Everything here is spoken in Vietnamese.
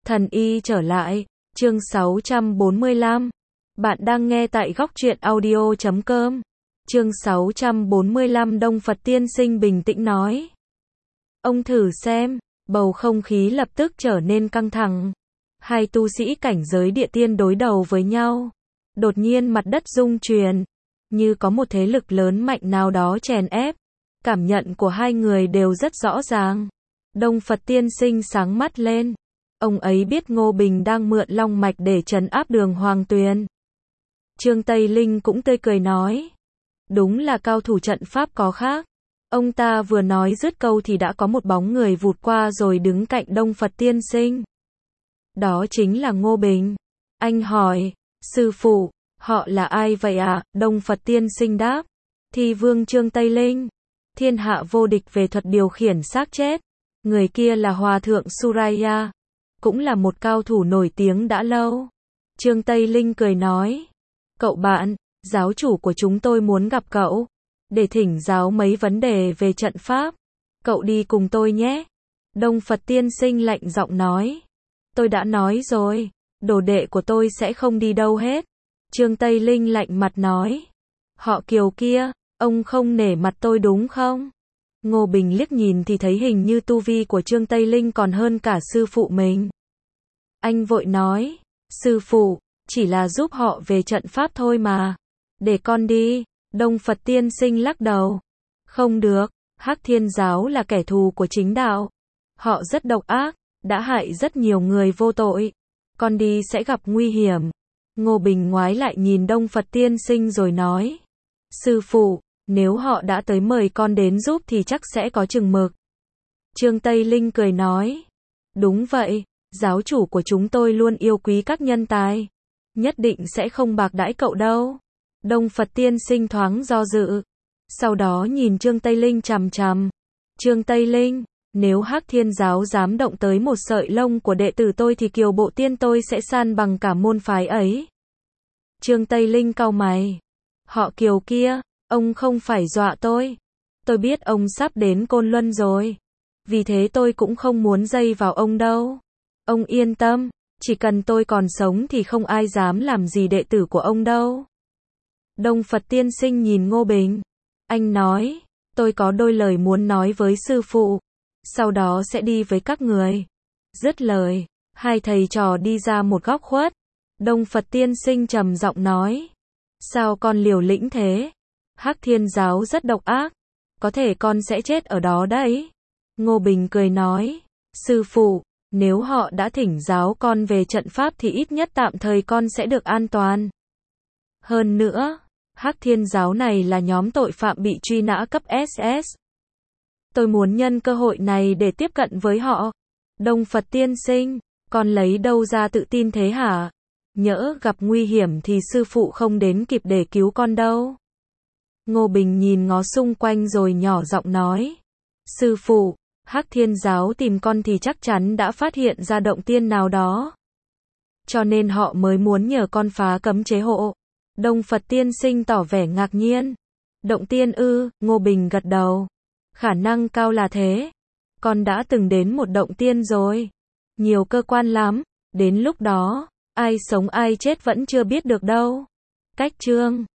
Thần y trở lại, chương 645. Bạn đang nghe tại góc truyện audio.com. Chương 645 Đông Phật tiên sinh bình tĩnh nói. Ông thử xem, bầu không khí lập tức trở nên căng thẳng. Hai tu sĩ cảnh giới địa tiên đối đầu với nhau. Đột nhiên mặt đất rung chuyển, như có một thế lực lớn mạnh nào đó chèn ép. Cảm nhận của hai người đều rất rõ ràng. Đông Phật tiên sinh sáng mắt lên. Ông ấy biết Ngô Bình đang mượn long mạch để trấn áp Đường Hoàng Tuyền. Trương Tây Linh cũng tươi cười nói. Đúng là cao thủ trận pháp có khác. Ông ta vừa nói dứt câu thì đã có một bóng người vụt qua rồi đứng cạnh Đông Phật tiên sinh. Đó chính là Ngô Bình. Anh hỏi, sư phụ, họ là ai vậy ạ? Đông Phật tiên sinh đáp. Thi vương Trương Tây Linh. Thiên hạ vô địch về thuật điều khiển xác chết. Người kia là Hòa thượng Suraya. Cũng là một cao thủ nổi tiếng đã lâu. Trương Tây Linh cười nói. Cậu bạn, giáo chủ của chúng tôi muốn gặp cậu. Để thỉnh giáo mấy vấn đề về trận pháp. Cậu đi cùng tôi nhé. Đông Phật tiên sinh lạnh giọng nói. Tôi đã nói rồi, đồ đệ của tôi sẽ không đi đâu hết. Trương Tây Linh lạnh mặt nói. Họ Kiều kia, ông không nể mặt tôi đúng không? Ngô Bình liếc nhìn thì thấy hình như tu vi của Trương Tây Linh còn hơn cả sư phụ mình. Anh vội nói, sư phụ, chỉ là giúp họ về trận pháp thôi mà. Để con đi. Đông Phật tiên sinh lắc đầu. Không được, Hắc Thiên giáo là kẻ thù của chính đạo. Họ rất độc ác, đã hại rất nhiều người vô tội. Con đi sẽ gặp nguy hiểm. Ngô Bình ngoái lại nhìn Đông Phật tiên sinh rồi nói. Sư phụ, nếu họ đã tới mời con đến giúp thì chắc sẽ có chừng mực. Trương Tây Linh cười nói. Đúng vậy, giáo chủ của chúng tôi luôn yêu quý các nhân tài. Nhất định sẽ không bạc đãi cậu đâu. Đông Phật tiên sinh thoáng do dự. Sau đó nhìn Trương Tây Linh chằm chằm. Trương Tây Linh, nếu Hắc Thiên giáo dám động tới một sợi lông của đệ tử tôi thì Kiều Bộ Tiên tôi sẽ san bằng cả môn phái ấy. Trương Tây Linh cau mày. Họ Kiều kia, ông không phải dọa tôi. Tôi biết ông sắp đến Côn Luân rồi. Vì thế tôi cũng không muốn dây vào ông đâu. Ông yên tâm, chỉ cần tôi còn sống thì không ai dám làm gì đệ tử của ông đâu. Đông Phật tiên sinh nhìn Ngô Bình. Anh nói, tôi có đôi lời muốn nói với sư phụ. Sau đó sẽ đi với các người. Dứt lời, hai thầy trò đi ra một góc khuất. Đông Phật tiên sinh trầm giọng nói. Sao con liều lĩnh thế? Hắc Thiên giáo rất độc ác. Có thể con sẽ chết ở đó đấy. Ngô Bình cười nói. Sư phụ, nếu họ đã thỉnh giáo con về trận pháp thì ít nhất tạm thời con sẽ được an toàn. Hơn nữa, Hắc Thiên giáo này là nhóm tội phạm bị truy nã cấp SS. Tôi muốn nhân cơ hội này để tiếp cận với họ. Đông Phật tiên sinh, con lấy đâu ra tự tin thế hả? Nhỡ gặp nguy hiểm thì sư phụ không đến kịp để cứu con đâu. Ngô Bình nhìn ngó xung quanh rồi nhỏ giọng nói. Sư phụ, Hắc Thiên giáo tìm con thì chắc chắn đã phát hiện ra động tiên nào đó. Cho nên họ mới muốn nhờ con phá cấm chế hộ. Đông Phật tiên sinh tỏ vẻ ngạc nhiên. Động tiên ư? Ngô Bình gật đầu. Khả năng cao là thế. Con đã từng đến một động tiên rồi. Nhiều cơ quan lắm. Đến lúc đó, ai sống ai chết vẫn chưa biết được đâu. Cách chương